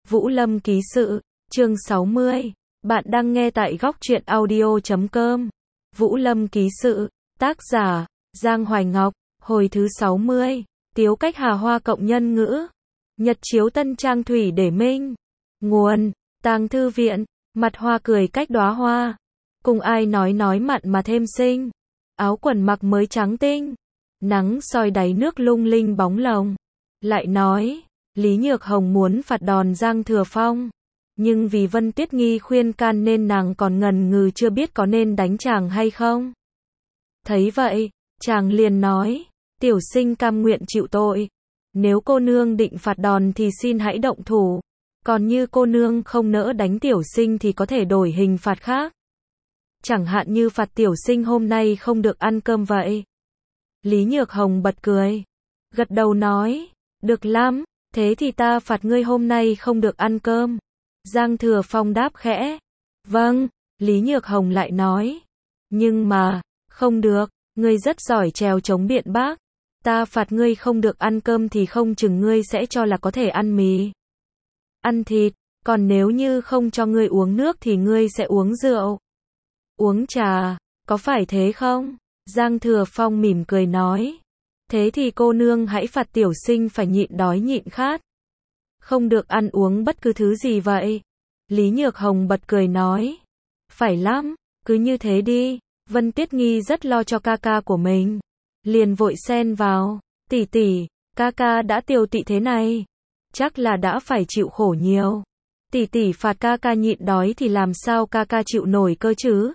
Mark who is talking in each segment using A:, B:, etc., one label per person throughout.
A: Vũ Lâm ký sự, chương 60. Bạn đang nghe tại góc truyện audio.com. Vũ Lâm ký sự, tác giả, Giang Hoài Ngọc, hồi thứ 60. Tiếu cách Hà Hoa cộng nhân ngữ. Nhật chiếu Tân Trang Thủy để minh. Nguồn, Tàng Thư Viện, mặt hoa cười cách đóa hoa. Cùng ai nói mặn mà thêm xinh. Áo quần mặc mới trắng tinh. Nắng soi đáy nước lung linh bóng lồng. Lại nói, Lý Nhược Hồng muốn phạt đòn Giang Thừa Phong. Nhưng vì Vân Tiết Nghi khuyên can nên nàng còn ngần ngừ chưa biết có nên đánh chàng hay không. Thấy vậy, chàng liền nói, tiểu sinh cam nguyện chịu tội. Nếu cô nương định phạt đòn thì xin hãy động thủ. Còn như cô nương không nỡ đánh tiểu sinh thì có thể đổi hình phạt khác. Chẳng hạn như phạt tiểu sinh hôm nay không được ăn cơm vậy. Lý Nhược Hồng bật cười. Gật đầu nói, được lắm, thế thì ta phạt ngươi hôm nay không được ăn cơm. Giang Thừa Phong đáp khẽ. Vâng, Lý Nhược Hồng lại nói. Nhưng mà, không được, ngươi rất giỏi trèo chống biện bác. Ta phạt ngươi không được ăn cơm thì không chừng ngươi sẽ cho là có thể ăn mì, ăn thịt, còn nếu như không cho ngươi uống nước thì ngươi sẽ uống rượu, uống trà, có phải thế không? Giang Thừa Phong mỉm cười nói. Thế thì cô nương hãy phạt tiểu sinh phải nhịn đói nhịn khát. Không được ăn uống bất cứ thứ gì vậy. Lý Nhược Hồng bật cười nói. Phải lắm, cứ như thế đi. Vân Tiết Nghi rất lo cho ca ca của mình. Liền vội xen vào. Tỷ tỷ, ca ca đã tiều tị thế này. Chắc là đã phải chịu khổ nhiều. Tỷ tỷ phạt ca ca nhịn đói thì làm sao ca ca chịu nổi cơ chứ?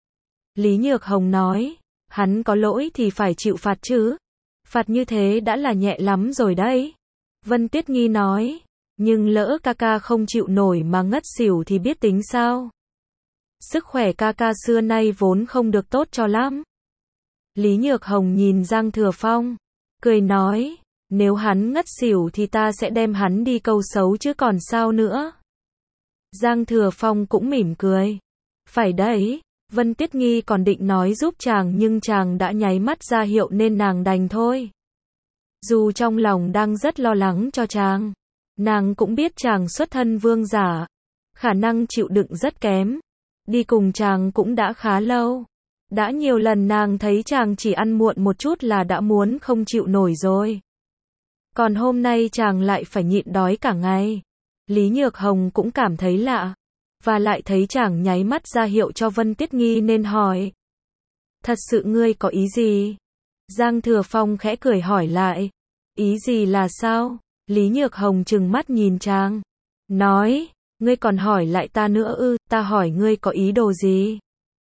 A: Lý Nhược Hồng nói. Hắn có lỗi thì phải chịu phạt chứ. Phạt như thế đã là nhẹ lắm rồi đấy. Vân Tiết Nghi nói. Nhưng lỡ ca ca không chịu nổi mà ngất xỉu thì biết tính sao? Sức khỏe ca ca xưa nay vốn không được tốt cho lắm. Lý Nhược Hồng nhìn Giang Thừa Phong, cười nói, nếu hắn ngất xỉu thì ta sẽ đem hắn đi câu xấu chứ còn sao nữa. Giang Thừa Phong cũng mỉm cười. Phải đấy, Vân Tiết Nghi còn định nói giúp chàng nhưng chàng đã nháy mắt ra hiệu nên nàng đành thôi. Dù trong lòng đang rất lo lắng cho chàng, nàng cũng biết chàng xuất thân vương giả, khả năng chịu đựng rất kém. Đi cùng chàng cũng đã khá lâu. Đã nhiều lần nàng thấy chàng chỉ ăn muộn một chút là đã muốn không chịu nổi rồi. Còn hôm nay chàng lại phải nhịn đói cả ngày. Lý Nhược Hồng cũng cảm thấy lạ. Và lại thấy chàng nháy mắt ra hiệu cho Vân Tiết Nghi nên hỏi. Thật sự ngươi có ý gì? Giang Thừa Phong khẽ cười hỏi lại. Ý gì là sao? Lý Nhược Hồng trừng mắt nhìn chàng. Nói, ngươi còn hỏi lại ta nữa ư, ta hỏi ngươi có ý đồ gì?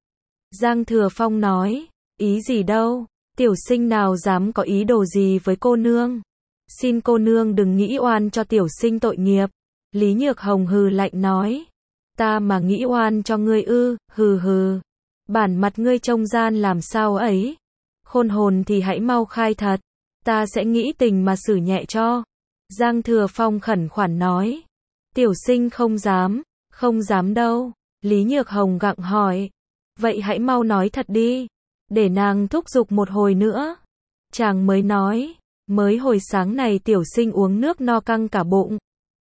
A: Giang Thừa Phong nói, ý gì đâu, tiểu sinh nào dám có ý đồ gì với cô nương. Xin cô nương đừng nghĩ oan cho tiểu sinh tội nghiệp. Lý Nhược Hồng hừ lạnh nói, ta mà nghĩ oan cho ngươi ư, hừ hừ. Bản mặt ngươi trông gian làm sao ấy. Khôn hồn thì hãy mau khai thật, ta sẽ nghĩ tình mà xử nhẹ cho. Giang Thừa Phong khẩn khoản nói, tiểu sinh không dám đâu. Lý Nhược Hồng gặng hỏi, vậy hãy mau nói thật đi, để nàng thúc giục một hồi nữa. Chàng mới nói, mới hồi sáng này tiểu sinh uống nước no căng cả bụng.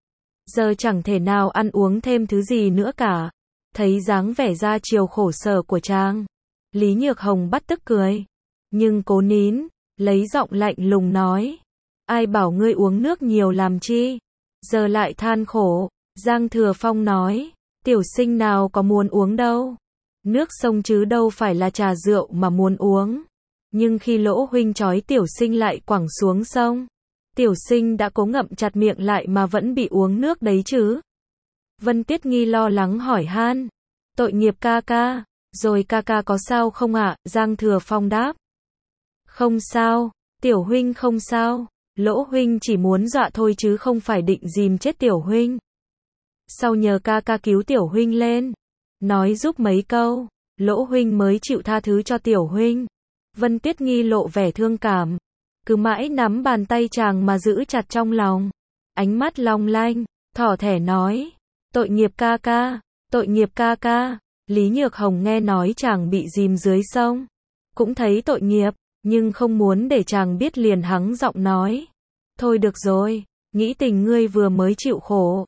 A: Giờ chẳng thể nào ăn uống thêm thứ gì nữa cả. Thấy dáng vẻ ra chiều khổ sở của chàng, Lý Nhược Hồng bắt tức cười, nhưng cố nín, lấy giọng lạnh lùng nói, ai bảo ngươi uống nước nhiều làm chi, giờ lại than khổ. Giang Thừa Phong nói, tiểu sinh nào có muốn uống đâu. Nước sông chứ đâu phải là trà rượu mà muốn uống. Nhưng khi Lỗ huynh trói tiểu sinh lại quẳng xuống sông, tiểu sinh đã cố ngậm chặt miệng lại mà vẫn bị uống nước đấy chứ. Vân Tiết Nghi lo lắng hỏi han, tội nghiệp ca ca, rồi ca ca có sao không ạ? Giang Thừa Phong đáp, không sao, tiểu huynh không sao, Lỗ huynh chỉ muốn dọa thôi chứ không phải định dìm chết tiểu huynh. Sau nhờ ca ca cứu tiểu huynh lên, nói giúp mấy câu, Lỗ huynh mới chịu tha thứ cho tiểu huynh. Vân Tiết Nghi lộ vẻ thương cảm, cứ mãi nắm bàn tay chàng mà giữ chặt trong lòng, ánh mắt long lanh, thỏ thẻ nói, tội nghiệp ca ca, tội nghiệp ca ca. Lý Nhược Hồng nghe nói chàng bị dìm dưới sông, cũng thấy tội nghiệp, nhưng không muốn để chàng biết liền hắng giọng nói, thôi được rồi, nghĩ tình ngươi vừa mới chịu khổ,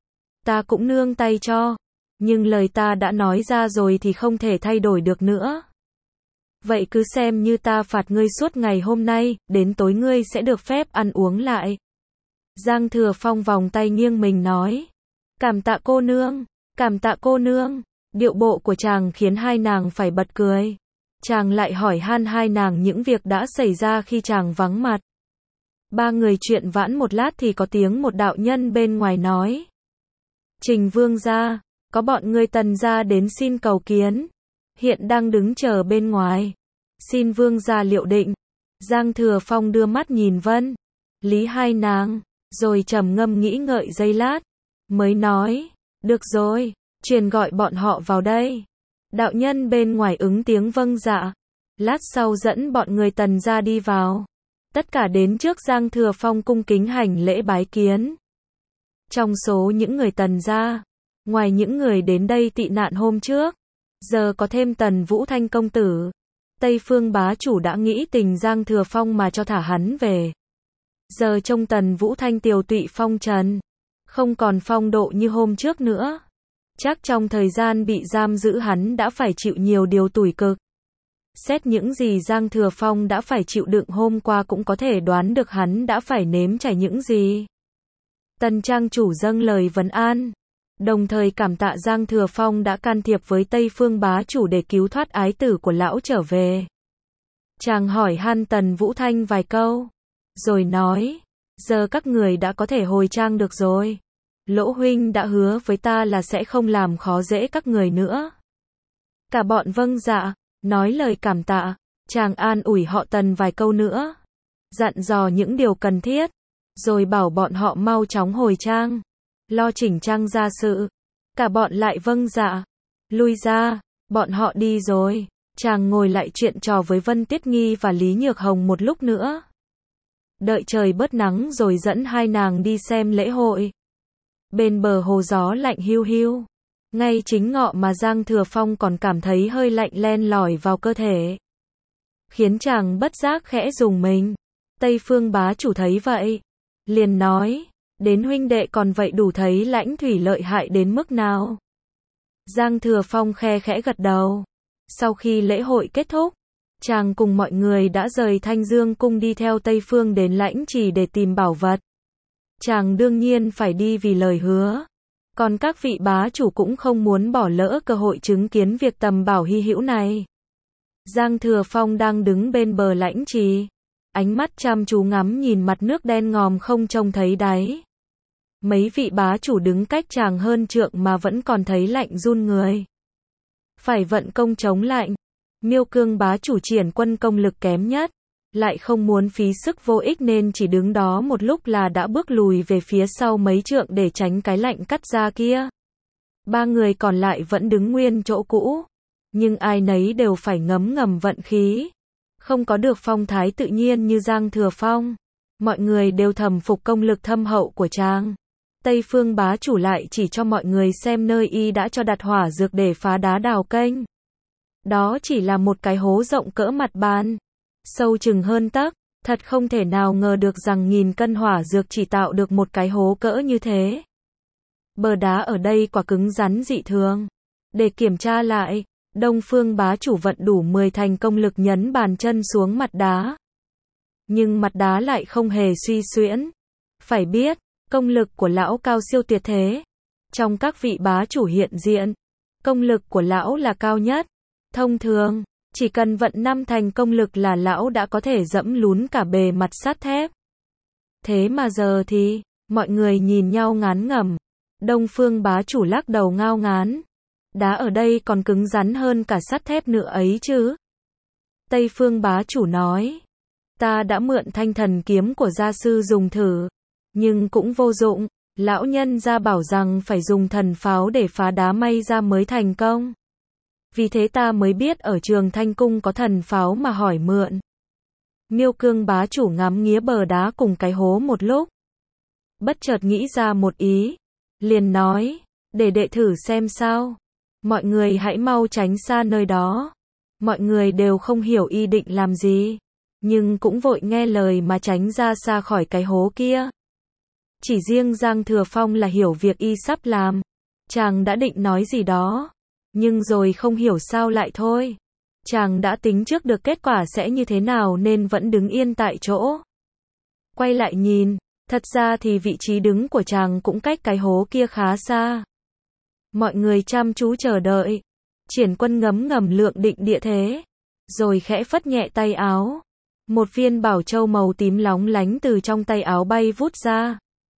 A: ta cũng nương tay cho. Nhưng lời ta đã nói ra rồi thì không thể thay đổi được nữa. Vậy cứ xem như ta phạt ngươi suốt ngày hôm nay, đến tối ngươi sẽ được phép ăn uống lại. Giang Thừa Phong vòng tay nghiêng mình nói. Cảm tạ cô nương, cảm tạ cô nương. Điệu bộ của chàng khiến hai nàng phải bật cười. Chàng lại hỏi han hai nàng những việc đã xảy ra khi chàng vắng mặt. Ba người chuyện vãn một lát thì có tiếng một đạo nhân bên ngoài nói. Trình vương gia, có bọn người Tần gia đến xin cầu kiến. Hiện đang đứng chờ bên ngoài. Xin vương gia liệu định. Giang Thừa Phong đưa mắt nhìn Vân, Lý hai nàng, rồi trầm ngâm nghĩ ngợi giây lát, mới nói, được rồi, truyền gọi bọn họ vào đây. Đạo nhân bên ngoài ứng tiếng vâng dạ. Lát sau dẫn bọn người Tần gia đi vào. Tất cả đến trước Giang Thừa Phong cung kính hành lễ bái kiến. Trong số những người Tần gia, ngoài những người đến đây tị nạn hôm trước, giờ có thêm Tần Vũ Thanh công tử. Tây Phương bá chủ đã nghĩ tình Giang Thừa Phong mà cho thả hắn về. Giờ trông Tần Vũ Thanh tiều tụy phong trần, không còn phong độ như hôm trước nữa. Chắc trong thời gian bị giam giữ hắn đã phải chịu nhiều điều tủi cực. Xét những gì Giang Thừa Phong đã phải chịu đựng hôm qua cũng có thể đoán được hắn đã phải nếm trải những gì. Tần trang chủ dâng lời vấn an, đồng thời cảm tạ Giang Thừa Phong đã can thiệp với Tây Phương bá chủ để cứu thoát ái tử của lão trở về. Chàng hỏi han Tần Vũ Thanh vài câu, rồi nói, giờ các người đã có thể hồi trang được rồi. Lỗ huynh đã hứa với ta là sẽ không làm khó dễ các người nữa. Cả bọn vâng dạ, nói lời cảm tạ. Chàng an ủi họ Tần vài câu nữa, dặn dò những điều cần thiết, rồi bảo bọn họ mau chóng hồi trang, lo chỉnh trang gia sự. Cả bọn lại vâng dạ, lui ra, bọn họ đi rồi. Chàng ngồi lại chuyện trò với Vân Tiết Nghi và Lý Nhược Hồng một lúc nữa. Đợi trời bớt nắng rồi dẫn hai nàng đi xem lễ hội. Bên bờ hồ gió lạnh hiu hiu. Ngay chính ngọ mà Giang Thừa Phong còn cảm thấy hơi lạnh len lỏi vào cơ thể, khiến chàng bất giác khẽ rùng mình. Tây Phương bá chủ thấy vậy, liền nói, đến huynh đệ còn vậy đủ thấy lãnh thủy lợi hại đến mức nào. Giang Thừa Phong khe khẽ gật đầu. Sau khi lễ hội kết thúc, chàng cùng mọi người đã rời Thanh Dương cung đi theo Tây Phương đến Lãnh Trì để tìm bảo vật. Chàng đương nhiên phải đi vì lời hứa. Còn các vị bá chủ cũng không muốn bỏ lỡ cơ hội chứng kiến việc tầm bảo hy hữu này. Giang Thừa Phong đang đứng bên bờ Lãnh Trì, ánh mắt chăm chú ngắm nhìn mặt nước đen ngòm không trông thấy đáy. Mấy vị bá chủ đứng cách chàng hơn trượng mà vẫn còn thấy lạnh run người. Phải vận công chống lạnh. Miêu Cương bá chủ triển quân công lực kém nhất, lại không muốn phí sức vô ích nên chỉ đứng đó một lúc là đã bước lùi về phía sau mấy trượng để tránh cái lạnh cắt da kia. Ba người còn lại vẫn đứng nguyên chỗ cũ, nhưng ai nấy đều phải ngấm ngầm vận khí, không có được phong thái tự nhiên như Giang Thừa Phong. Mọi người đều thầm phục công lực thâm hậu của chàng. Tây Phương bá chủ lại chỉ cho mọi người xem nơi y đã cho đặt hỏa dược để phá đá đào kênh. Đó chỉ là một cái hố rộng cỡ mặt bàn, sâu chừng hơn tấc. Thật không thể nào ngờ được rằng 1000 cân hỏa dược chỉ tạo được một cái hố cỡ như thế. Bờ đá ở đây quả cứng rắn dị thường. Để kiểm tra lại, Đông Phương bá chủ vận đủ 10 thành công lực nhấn bàn chân xuống mặt đá. Nhưng mặt đá lại không hề suy xuyễn. Phải biết, công lực của lão cao siêu tuyệt thế. Trong các vị bá chủ hiện diện, công lực của lão là cao nhất. Thông thường, chỉ cần vận 5 thành công lực là lão đã có thể dẫm lún cả bề mặt sắt thép. Thế mà giờ thì, mọi người nhìn nhau ngán ngẩm. Đông Phương bá chủ lắc đầu ngao ngán. Đá ở đây còn cứng rắn hơn cả sắt thép nữa ấy chứ. Tây Phương bá chủ nói, ta đã mượn thanh thần kiếm của gia sư dùng thử, nhưng cũng vô dụng. Lão nhân gia bảo rằng phải dùng thần pháo để phá đá may ra mới thành công. Vì thế ta mới biết ở Trường Thanh Cung có thần pháo mà hỏi mượn. Miêu Cương bá chủ ngắm nghía bờ đá cùng cái hố một lúc, bất chợt nghĩ ra một ý, liền nói, để đệ thử xem sao. Mọi người hãy mau tránh xa nơi đó. Mọi người đều không hiểu y định làm gì, nhưng cũng vội nghe lời mà tránh ra xa khỏi cái hố kia. Chỉ riêng Giang Thừa Phong là hiểu việc y sắp làm. Chàng đã định nói gì đó, nhưng rồi không hiểu sao lại thôi. Chàng đã tính trước được kết quả sẽ như thế nào nên vẫn đứng yên tại chỗ. Quay lại nhìn, thật ra thì vị trí đứng của chàng cũng cách cái hố kia khá xa. Mọi người chăm chú chờ đợi. Triển Quân ngấm ngầm lượng định địa thế, rồi khẽ phất nhẹ tay áo. Một viên bảo châu màu tím lóng lánh từ trong tay áo bay vút ra,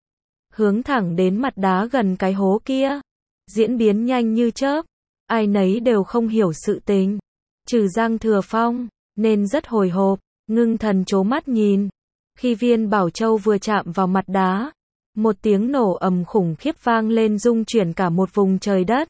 A: hướng thẳng đến mặt đá gần cái hố kia. Diễn biến nhanh như chớp, ai nấy đều không hiểu sự tình, trừ Giang Thừa Phong, nên rất hồi hộp, ngưng thần trố mắt nhìn. Khi viên bảo châu vừa chạm vào mặt đá, một tiếng nổ ầm khủng khiếp vang lên rung chuyển cả một vùng trời đất.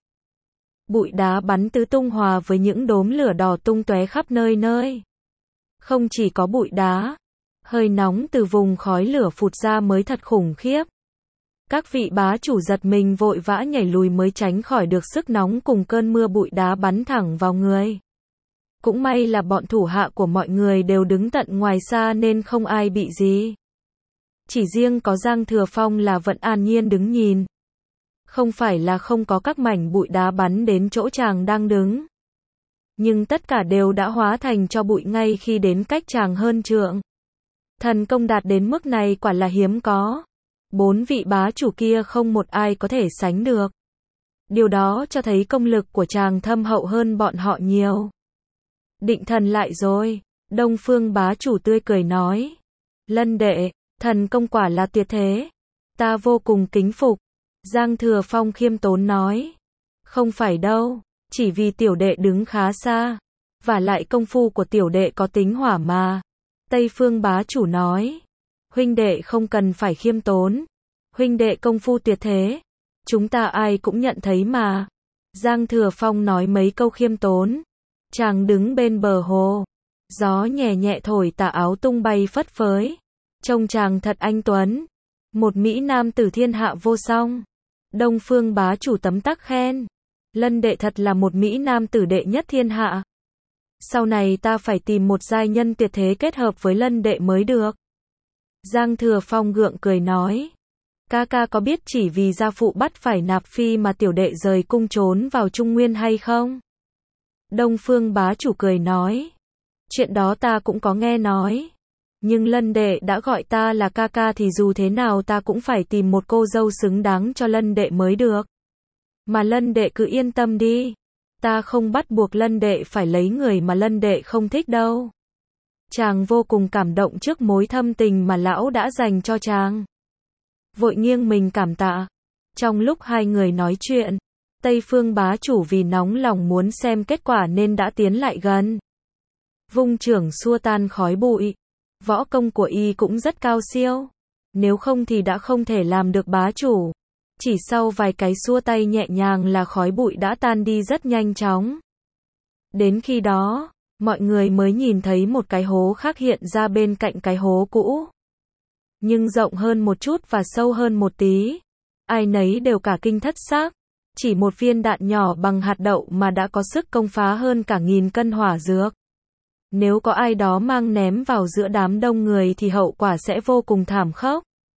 A: Bụi đá bắn tứ tung hòa với những đốm lửa đỏ tung tóe khắp nơi nơi. Không chỉ có bụi đá, hơi nóng từ vùng khói lửa phụt ra mới thật khủng khiếp. Các vị bá chủ giật mình vội vã nhảy lùi mới tránh khỏi được sức nóng cùng cơn mưa bụi đá bắn thẳng vào người. Cũng may là bọn thủ hạ của mọi người đều đứng tận ngoài xa nên không ai bị gì. Chỉ riêng có Giang Thừa Phong là vẫn an nhiên đứng nhìn. Không phải là không có các mảnh bụi đá bắn đến chỗ chàng đang đứng, nhưng tất cả đều đã hóa thành tro bụi ngay khi đến cách chàng hơn trượng. Thần công đạt đến mức này quả là hiếm có. 4 vị bá chủ kia không một ai có thể sánh được. Điều đó cho thấy công lực của chàng thâm hậu hơn bọn họ nhiều. Định thần lại rồi, Đông Phương bá chủ tươi cười nói. Lân đệ, thần công quả là tuyệt thế. Ta vô cùng kính phục. Giang Thừa Phong khiêm tốn nói. Không phải đâu, chỉ vì tiểu đệ đứng khá xa. Và lại công phu của tiểu đệ có tính hỏa mà. Tây Phương bá chủ nói. Huynh đệ không cần phải khiêm tốn. Huynh đệ công phu tuyệt thế. Chúng ta ai cũng nhận thấy mà. Giang Thừa Phong nói mấy câu khiêm tốn. Chàng đứng bên bờ hồ. Gió nhẹ nhẹ thổi tà áo tung bay phất phới. Trông chàng thật anh tuấn. Một mỹ nam tử thiên hạ vô song. Đông Phương bá chủ tấm tắc khen. Lân đệ thật là một mỹ nam tử đệ nhất thiên hạ. Sau này ta phải tìm một giai nhân tuyệt thế kết hợp với Lân đệ mới được. Giang Thừa Phong gượng cười nói. Ca ca có biết chỉ vì gia phụ bắt phải nạp phi mà tiểu đệ rời cung trốn vào Trung Nguyên hay không? Đông Phương bá chủ cười nói. Chuyện đó ta cũng có nghe nói. Nhưng Lân đệ đã gọi ta là ca ca thì dù thế nào ta cũng phải tìm một cô dâu xứng đáng cho Lân đệ mới được. Mà Lân đệ cứ yên tâm đi. Ta không bắt buộc Lân đệ phải lấy người mà Lân đệ không thích đâu. Chàng vô cùng cảm động trước mối thâm tình mà lão đã dành cho chàng. Vội nghiêng mình cảm tạ. Trong lúc hai người nói chuyện, Tây Phương bá chủ vì nóng lòng muốn xem kết quả nên đã tiến lại gần. Vung chưởng xua tan khói bụi. Võ công của y cũng rất cao siêu. Nếu không thì đã không thể làm được bá chủ. Chỉ sau vài cái xua tay nhẹ nhàng là khói bụi đã tan đi rất nhanh chóng. Đến khi đó, mọi người mới nhìn thấy một cái hố khác hiện ra bên cạnh cái hố cũ. Nhưng rộng hơn một chút và sâu hơn một tí. Ai nấy đều cả kinh thất xác. Chỉ một viên đạn nhỏ bằng hạt đậu mà đã có sức công phá hơn cả 1000 cân hỏa dược. Nếu có ai đó mang ném vào giữa đám đông người thì hậu quả sẽ vô cùng thảm khốc.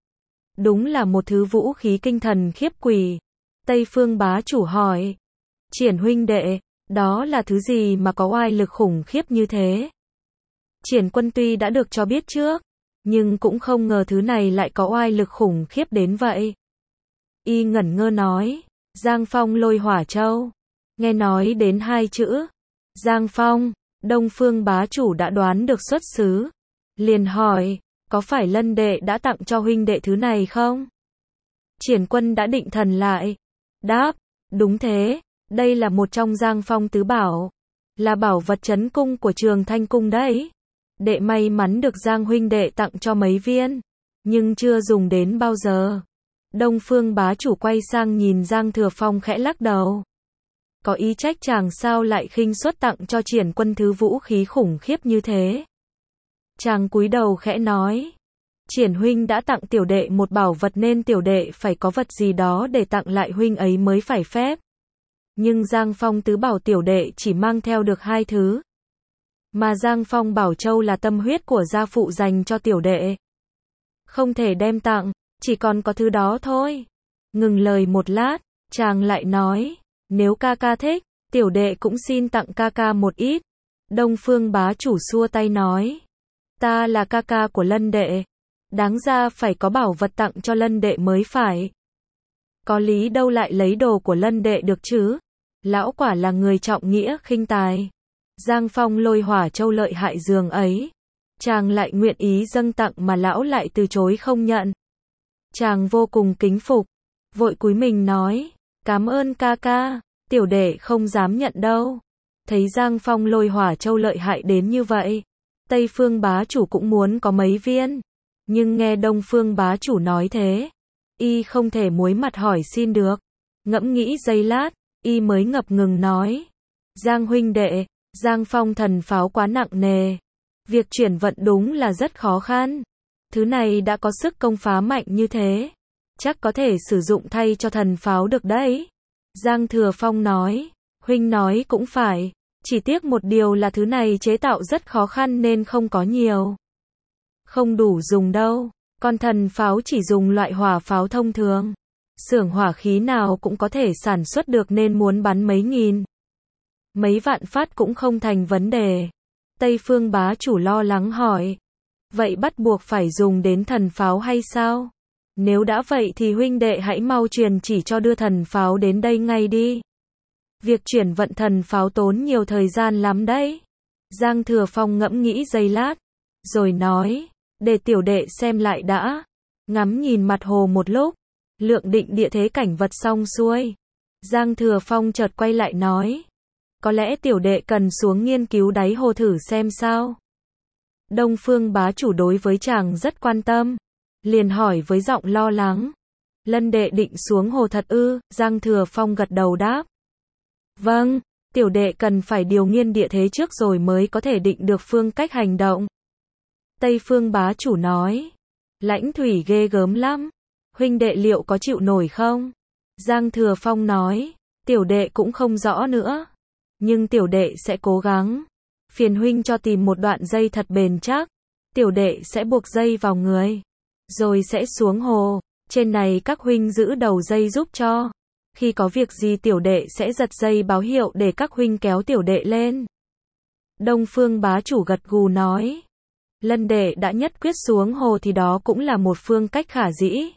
A: Đúng là một thứ vũ khí kinh thần khiếp quỷ. Tây Phương bá chủ hỏi. Triển huynh đệ, đó là thứ gì mà có oai lực khủng khiếp như thế? Triển Quân tuy đã được cho biết trước, nhưng cũng không ngờ thứ này lại có oai lực khủng khiếp đến vậy. Y ngẩn ngơ nói. Giang Phong lôi hỏa châu. Nghe nói đến hai chữ Giang Phong, Đông Phương bá chủ đã đoán được xuất xứ. Liền hỏi. Có phải Lân đệ đã tặng cho huynh đệ thứ này không? Triển Quân đã định thần lại. Đáp. Đúng thế. Đây là một trong Giang Phong tứ bảo. Là bảo vật trấn cung của Trường Thanh Cung đấy. Đệ may mắn được Giang huynh đệ tặng cho mấy viên. Nhưng chưa dùng đến bao giờ. Đông Phương bá chủ quay sang nhìn Giang Thừa Phong khẽ lắc đầu. Có ý trách chàng sao lại khinh suất tặng cho Triển Quân thứ vũ khí khủng khiếp như thế. Chàng cúi đầu khẽ nói. Triển huynh đã tặng tiểu đệ một bảo vật nên tiểu đệ phải có vật gì đó để tặng lại huynh ấy mới phải phép. Nhưng Giang Phong tứ bảo tiểu đệ chỉ mang theo được 2 thứ. Mà Giang Phong bảo châu là tâm huyết của gia phụ dành cho tiểu đệ. Không thể đem tặng. chỉ còn có thứ đó thôi. Ngừng lời một lát, chàng lại nói, nếu ca ca thích, tiểu đệ cũng xin tặng ca ca một ít. Đông Phương bá chủ xua tay nói, ta là ca ca của Lân đệ, đáng ra phải có bảo vật tặng cho Lân đệ mới phải. Có lý đâu lại lấy đồ của Lân đệ được chứ? Lão quả là người trọng nghĩa khinh tài. Giang Phong lôi hỏa châu lợi hại dường ấy, chàng lại nguyện ý dâng tặng mà lão lại từ chối không nhận. Chàng vô cùng kính phục, vội cúi mình nói, cảm ơn ca ca, tiểu đệ không dám nhận đâu. Thấy Giang Phong lôi hỏa châu lợi hại đến như vậy, Tây Phương bá chủ cũng muốn có mấy viên, nhưng nghe Đông Phương bá chủ nói thế, y không thể muối mặt hỏi xin được. Ngẫm nghĩ giây lát, y mới ngập ngừng nói, Giang huynh đệ, Giang Phong thần pháo quá nặng nề, việc chuyển vận đúng là rất khó khăn. Thứ này đã có sức công phá mạnh như thế, chắc có thể sử dụng thay cho thần pháo được đấy. Giang Thừa Phong nói, huynh nói cũng phải, chỉ tiếc một điều là thứ này chế tạo rất khó khăn nên không có nhiều. Không đủ dùng đâu, còn thần pháo chỉ dùng loại hỏa pháo thông thường. Xưởng hỏa khí nào cũng có thể sản xuất được nên muốn bắn mấy nghìn, mấy vạn phát cũng không thành vấn đề. Tây Phương bá chủ lo lắng hỏi, vậy bắt buộc phải dùng đến thần pháo hay sao? Nếu đã vậy thì huynh đệ hãy mau truyền chỉ cho đưa thần pháo đến đây ngay đi. Việc chuyển vận thần pháo tốn nhiều thời gian lắm đấy. Giang Thừa Phong ngẫm nghĩ giây lát, rồi nói, để tiểu đệ xem lại đã. Ngắm nhìn mặt hồ một lúc, lượng định địa thế cảnh vật xong xuôi, Giang Thừa Phong chợt quay lại nói, có lẽ tiểu đệ cần xuống nghiên cứu đáy hồ thử xem sao. Đông Phương bá chủ đối với chàng rất quan tâm, liền hỏi với giọng lo lắng, Lân đệ định xuống hồ thật ư? Giang Thừa Phong gật đầu đáp, vâng, tiểu đệ cần phải điều nghiên địa thế trước rồi mới có thể định được phương cách hành động. Tây Phương bá chủ nói, lãnh thủy ghê gớm lắm, huynh đệ liệu có chịu nổi không? Giang Thừa Phong nói, tiểu đệ cũng không rõ nữa, nhưng tiểu đệ sẽ cố gắng. Phiền huynh cho tìm một đoạn dây thật bền chắc, tiểu đệ sẽ buộc dây vào người, rồi sẽ xuống hồ, trên này các huynh giữ đầu dây giúp cho. Khi có việc gì tiểu đệ sẽ giật dây báo hiệu để các huynh kéo tiểu đệ lên. Đông Phương bá chủ gật gù nói, Lân đệ đã nhất quyết xuống hồ thì đó cũng là một phương cách khả dĩ.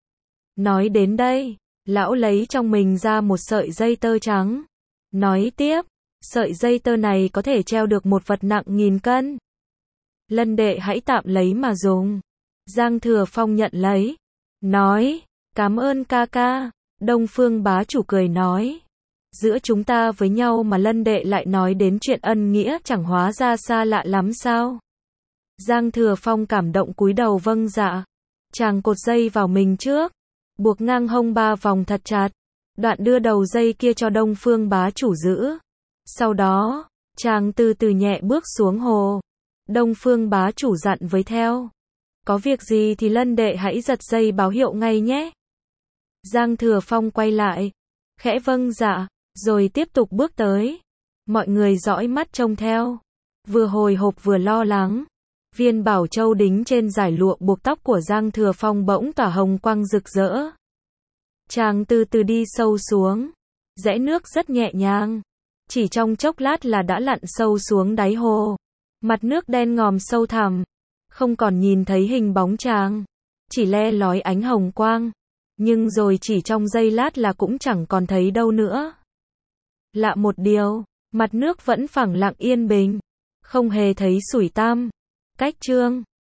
A: Nói đến đây, lão lấy trong mình ra một sợi dây tơ trắng, nói tiếp, sợi dây tơ này có thể treo được một vật nặng 1000 cân. Lân đệ hãy tạm lấy mà dùng. Giang Thừa Phong nhận lấy, nói, cảm ơn ca ca. Đông Phương bá chủ cười nói, giữa chúng ta với nhau mà Lân đệ lại nói đến chuyện ân nghĩa chẳng hóa ra xa lạ lắm sao? Giang Thừa Phong cảm động cúi đầu vâng dạ. Chàng cột dây vào mình trước, buộc ngang hông 3 vòng thật chặt, đoạn đưa đầu dây kia cho Đông Phương bá chủ giữ. Sau đó, chàng từ từ nhẹ bước xuống hồ. Đông Phương bá chủ dặn với theo, có việc gì thì Lân đệ hãy giật dây báo hiệu ngay nhé. Giang Thừa Phong quay lại, khẽ vâng dạ, rồi tiếp tục bước tới. Mọi người dõi mắt trông theo, vừa hồi hộp vừa lo lắng. Viên bảo châu đính trên dải lụa buộc tóc của Giang Thừa Phong bỗng tỏa hồng quang rực rỡ. Chàng từ từ đi sâu xuống, rẽ nước rất nhẹ nhàng, chỉ trong chốc lát là đã lặn sâu xuống đáy hồ. Mặt nước đen ngòm sâu thẳm, không còn nhìn thấy hình bóng chàng, chỉ le lói ánh hồng quang, nhưng rồi chỉ trong giây lát là cũng chẳng còn thấy đâu nữa. Lạ một điều, mặt nước vẫn phẳng lặng yên bình, không hề thấy sủi tăm. Cách chương